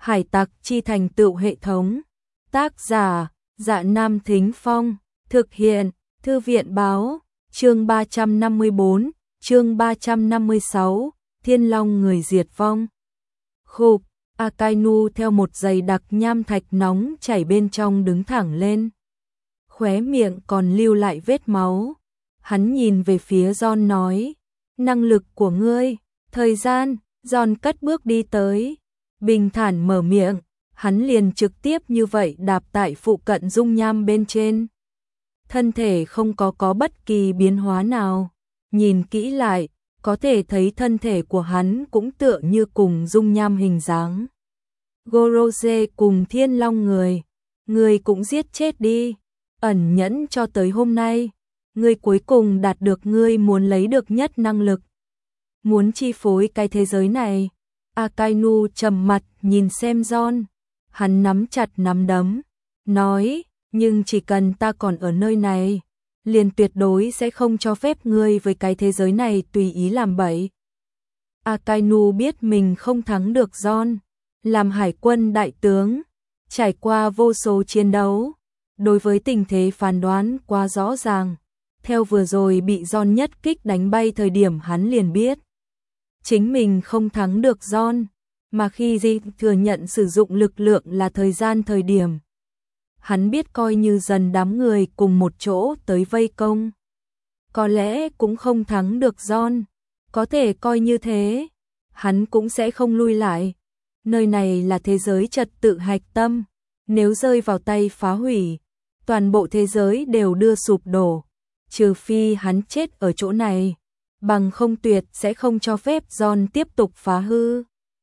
Hải tặc chi thành tựu hệ thống. Tác giả, Dạ Nam Thính Phong. Thực hiện, Thư viện báo. Chương 354, chương 356, Thiên Long người diệt vong. Khục, Akainu theo một dày đặc nham thạch nóng chảy bên trong đứng thẳng lên. Khóe miệng còn lưu lại vết máu. Hắn nhìn về phía John nói, năng lực của ngươi, thời gian. John cất bước đi tới, bình thản mở miệng, hắn liền trực tiếp như vậy đạp tại phụ cận dung nham bên trên. Thân thể không có bất kỳ biến hóa nào, nhìn kỹ lại, có thể thấy thân thể của hắn cũng tựa như cùng dung nham hình dáng. Gorose cùng Thiên Long người cũng giết chết đi, ẩn nhẫn cho tới hôm nay, ngươi cuối cùng đạt được ngươi muốn lấy được nhất năng lực. Muốn chi phối cái thế giới này. Akainu trầm mặt nhìn xem John, hắn nắm chặt nắm đấm, nói, nhưng chỉ cần ta còn ở nơi này, liền tuyệt đối sẽ không cho phép ngươi với cái thế giới này tùy ý làm bậy. Akainu biết mình không thắng được John, làm hải quân đại tướng, trải qua vô số chiến đấu, đối với tình thế phán đoán quá rõ ràng. Theo vừa rồi bị John nhất kích đánh bay thời điểm hắn liền biết chính mình không thắng được John, mà khi Di thừa nhận sử dụng lực lượng là thời gian thời điểm. Hắn biết coi như dần đám người cùng một chỗ tới vây công, có lẽ cũng không thắng được John, có thể coi như thế, hắn cũng sẽ không lui lại. Nơi này là thế giới trật tự hạch tâm, nếu rơi vào tay phá hủy, toàn bộ thế giới đều đưa sụp đổ, trừ phi hắn chết ở chỗ này. Bằng không tuyệt sẽ không cho phép John tiếp tục phá hư.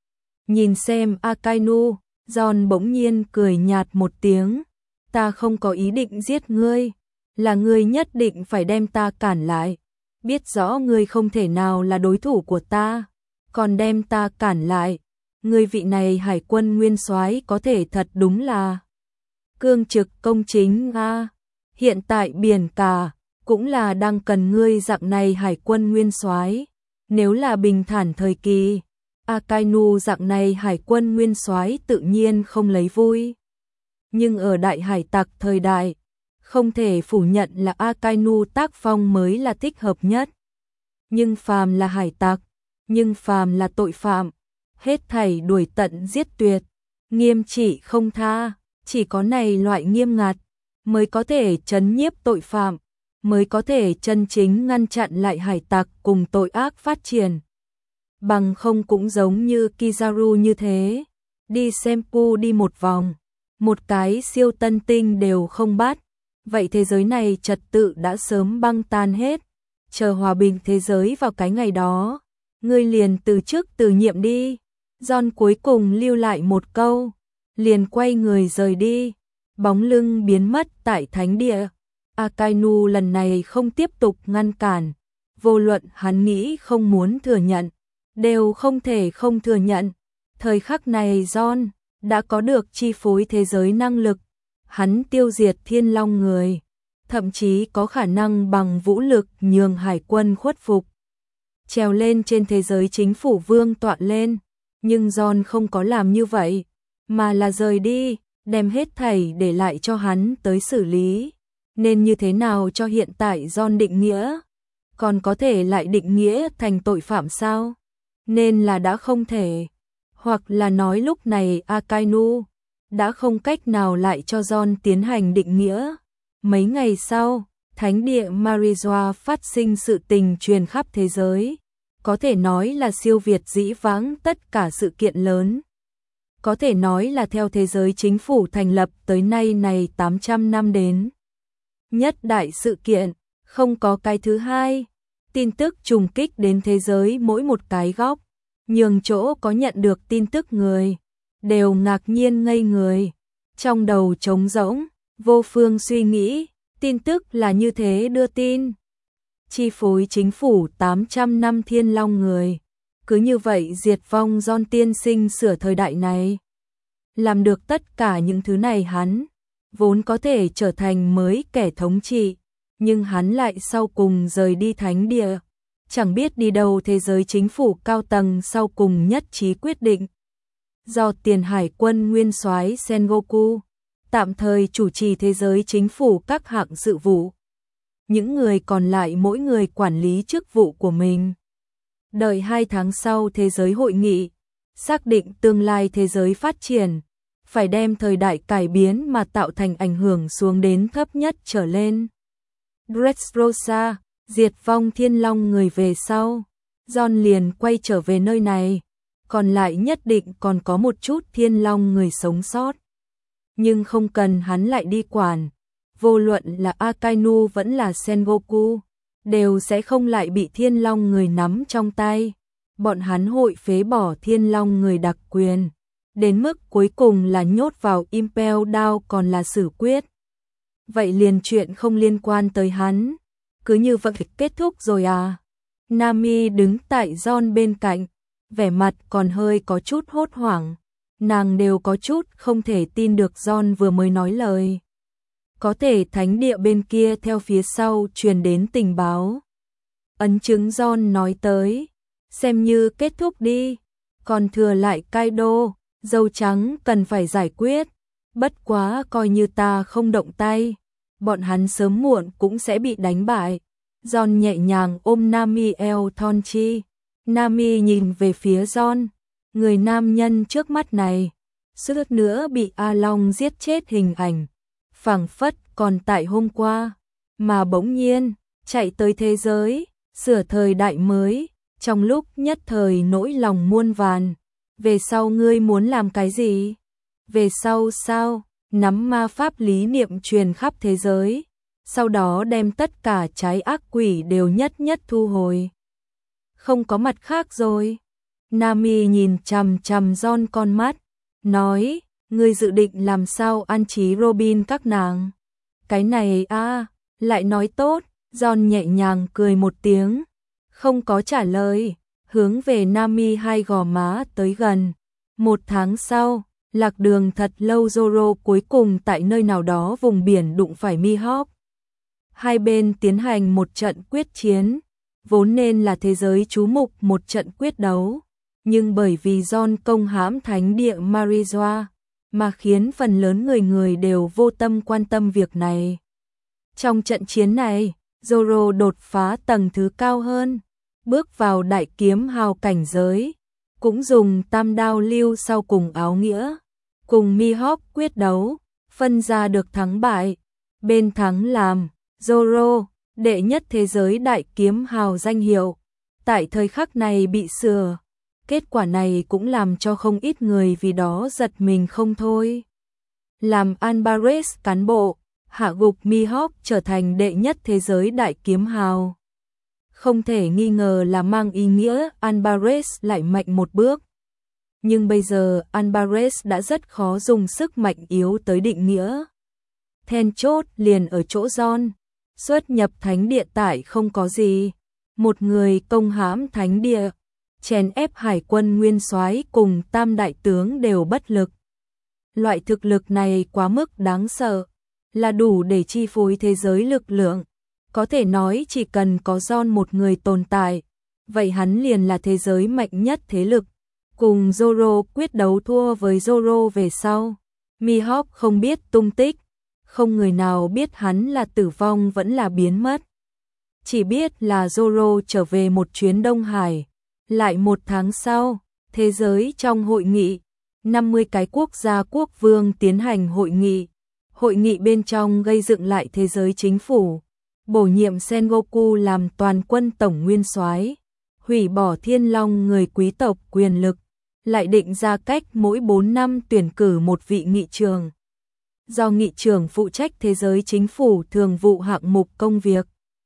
Nhìn xem Akainu, John bỗng nhiên cười nhạt một tiếng. Ta không có ý định giết ngươi, là ngươi nhất định phải đem ta cản lại. Biết rõ ngươi không thể nào là đối thủ của ta, còn đem ta cản lại. Ngươi vị này hải quân nguyên soái có thể thật đúng là cương trực công chính a. Hiện tại biển cả cũng là đang cần ngươi dạng này hải quân nguyên soái. Nếu là bình thản thời kỳ, Akainu dạng này hải quân nguyên soái tự nhiên không lấy vui. Nhưng ở đại hải tặc thời đại, không thể phủ nhận là Akainu tác phong mới là thích hợp nhất. Nhưng phàm là hải tặc, nhưng phàm là tội phạm, hết thảy đuổi tận giết tuyệt, nghiêm trị không tha, chỉ có này loại nghiêm ngặt mới có thể trấn nhiếp tội phạm, mới có thể chân chính ngăn chặn lại hải tặc cùng tội ác phát triển. Bằng không cũng giống như Kizaru như thế, đi Senpu đi một vòng, một cái siêu tân tinh đều không bắt, vậy thế giới này trật tự đã sớm băng tan hết, chờ hòa bình thế giới vào cái ngày đó, ngươi liền từ chức từ nhiệm đi. John cuối cùng lưu lại một câu, liền quay người rời đi, bóng lưng biến mất tại thánh địa. Akainu lần này không tiếp tục ngăn cản, vô luận hắn nghĩ không muốn thừa nhận, đều không thể không thừa nhận. Thời khắc này John đã có được chi phối thế giới năng lực, hắn tiêu diệt Thiên Long người, thậm chí có khả năng bằng vũ lực nhường hải quân khuất phục, trèo lên trên thế giới chính phủ vương tọa lên. Nhưng John không có làm như vậy, mà là rời đi, đem hết thảy để lại cho hắn tới xử lý. Nên như thế nào cho hiện tại John định nghĩa? Còn có thể lại định nghĩa thành tội phạm sao? Nên là đã không thể. Hoặc là nói lúc này Akainu đã không cách nào lại cho John tiến hành định nghĩa. Mấy ngày sau, thánh địa Marijoa phát sinh sự tình truyền khắp thế giới. Có thể nói là siêu việt dĩ vãng tất cả sự kiện lớn. Có thể nói là theo thế giới chính phủ thành lập tới nay này 800 năm đến. Nhất đại sự kiện, không có cái thứ hai. Tin tức trùng kích đến thế giới mỗi một cái góc, nhường chỗ có nhận được tin tức người đều ngạc nhiên ngây người, trong đầu trống rỗng, vô phương suy nghĩ. Tin tức là như thế đưa tin, chi phối chính phủ 800 năm Thiên Long người, cứ như vậy diệt vong John tiên sinh sửa thời đại này. Làm được tất cả những thứ này hắn vốn có thể trở thành mới kẻ thống trị, nhưng hắn lại sau cùng rời đi thánh địa, chẳng biết đi đâu. Thế giới chính phủ cao tầng sau cùng nhất trí quyết định do Tiền Hải quân nguyên soái Sengoku tạm thời chủ trì thế giới chính phủ các hạng sự vụ. Những người còn lại mỗi người quản lý chức vụ của mình. Đợi 2 tháng sau thế giới hội nghị, xác định tương lai thế giới phát triển, phải đem thời đại cải biến mà tạo thành ảnh hưởng xuống đến thấp nhất trở lên. Dressrosa, diệt vong thiên long người về sau, John liền quay trở về nơi này, còn lại nhất định còn có một chút thiên long người sống sót. Nhưng không cần hắn lại đi quản, vô luận là Akainu vẫn là Sengoku, đều sẽ không lại bị thiên long người nắm trong tay. Bọn hắn hội phế bỏ thiên long người đặc quyền, đến mức cuối cùng là nhốt vào Impel Down còn là xử quyết. Vậy liền chuyện không liên quan tới hắn, cứ như vậy kết thúc rồi à? Nami đứng tại John bên cạnh, vẻ mặt còn hơi có chút hốt hoảng, nàng đều có chút không thể tin được John vừa mới nói lời. Có thể thánh địa bên kia theo phía sau truyền đến tình báo. Ấn chứng John nói tới, xem như kết thúc đi, còn thừa lại Kaido, dâu trắng cần phải giải quyết, bất quá coi như ta không động tay, bọn hắn sớm muộn cũng sẽ bị đánh bại. John nhẹ nhàng ôm Nami eo thon chi, Nami nhìn về phía John, người nam nhân trước mắt này, suýt nữa bị A Long giết chết hình ảnh, phảng phất còn tại hôm qua, mà bỗng nhiên, chạy tới thế giới, sửa thời đại mới, trong lúc nhất thời nỗi lòng muôn vàn. Về sau ngươi muốn làm cái gì? Về sau sao? Nắm ma pháp lý niệm truyền khắp thế giới, sau đó đem tất cả trái ác quỷ đều nhất nhất thu hồi. Không có mặt khác rồi. Nami nhìn chằm chằm John con mắt, nói, ngươi dự định làm sao an trí Robin các nàng? Cái này lại nói tốt. John nhẹ nhàng cười một tiếng, không có trả lời, hướng về Nami hai gò má tới gần. 1 tháng sau, lạc đường thật lâu Zoro cuối cùng tại nơi nào đó vùng biển đụng phải Mihawk. Hai bên tiến hành một trận quyết chiến, vốn nên là thế giới chú mục một trận quyết đấu, nhưng bởi vì John công hãm thánh địa Marijoa, mà khiến phần lớn người đều vô tâm quan tâm việc này. Trong trận chiến này, Zoro đột phá tầng thứ cao hơn, bước vào đại kiếm hào cảnh giới, cũng dùng tam đao lưu sau cùng áo nghĩa, cùng Mihawk quyết đấu, phân ra được thắng bại. Bên thắng làm Zoro, đệ nhất thế giới đại kiếm hào danh hiệu, tại thời khắc này bị sửa. Kết quả này cũng làm cho không ít người vì đó giật mình không thôi. Làm Alvarez cán bộ, hạ gục Mihawk trở thành đệ nhất thế giới đại kiếm hào. Không thể nghi ngờ là mang ý nghĩa Alvarez lại mạnh một bước. Nhưng bây giờ Alvarez đã rất khó dùng sức mạnh yếu tới định nghĩa. Then chốt liền ở chỗ John, xuất nhập thánh địa tại không có gì. Một người công hãm thánh địa, chèn ép hải quân nguyên soái cùng tam đại tướng đều bất lực. Loại thực lực này quá mức đáng sợ, là đủ để chi phối thế giới lực lượng. Có thể nói chỉ cần có John một người tồn tại, vậy hắn liền là thế giới mạnh nhất thế lực. Cùng Zoro quyết đấu thua với Zoro về sau, Mihawk không biết tung tích, không người nào biết hắn là tử vong vẫn là biến mất. Chỉ biết là Zoro trở về một chuyến Đông Hải. Lại 1 tháng sau, thế giới trong hội nghị, 50 cái quốc gia quốc vương tiến hành hội nghị. Hội nghị bên trong gây dựng lại thế giới chính phủ, bổ nhiệm Sengoku làm toàn quân tổng nguyên soái, hủy bỏ thiên long người quý tộc quyền lực, lại định ra cách mỗi 4 năm tuyển cử một vị nghị trường. Do nghị trưởng phụ trách thế giới chính phủ thường vụ hạng mục công việc.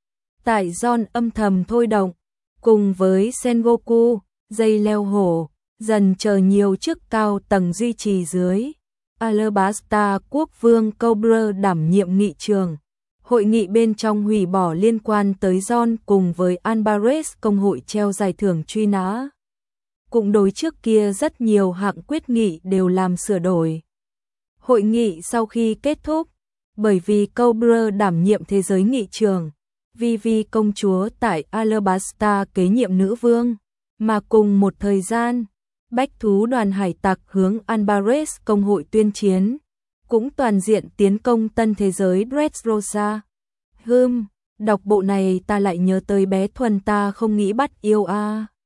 Tại John âm thầm thôi động, cùng với Sengoku, dây leo hổ, dần chờ nhiều chức cao tầng duy trì dưới. Alabasta quốc vương Cobra đảm nhiệm nghị trường. Hội nghị bên trong hủy bỏ liên quan tới John cùng với Alvarez công hội treo giải thưởng truy nã. Cũng đối trước kia rất nhiều hạng quyết nghị đều làm sửa đổi. Hội nghị sau khi kết thúc, bởi vì Cobra đảm nhiệm thế giới nghị trường, Vivi công chúa tại Alabasta kế nhiệm nữ vương, mà cùng một thời gian, Bách thú đoàn hải tặc hướng Alvarez công hội tuyên chiến, cũng toàn diện tiến công tân thế giới Dressrosa. Đọc bộ này ta lại nhớ tới bé Thuần ta không nghĩ bắt yêu a.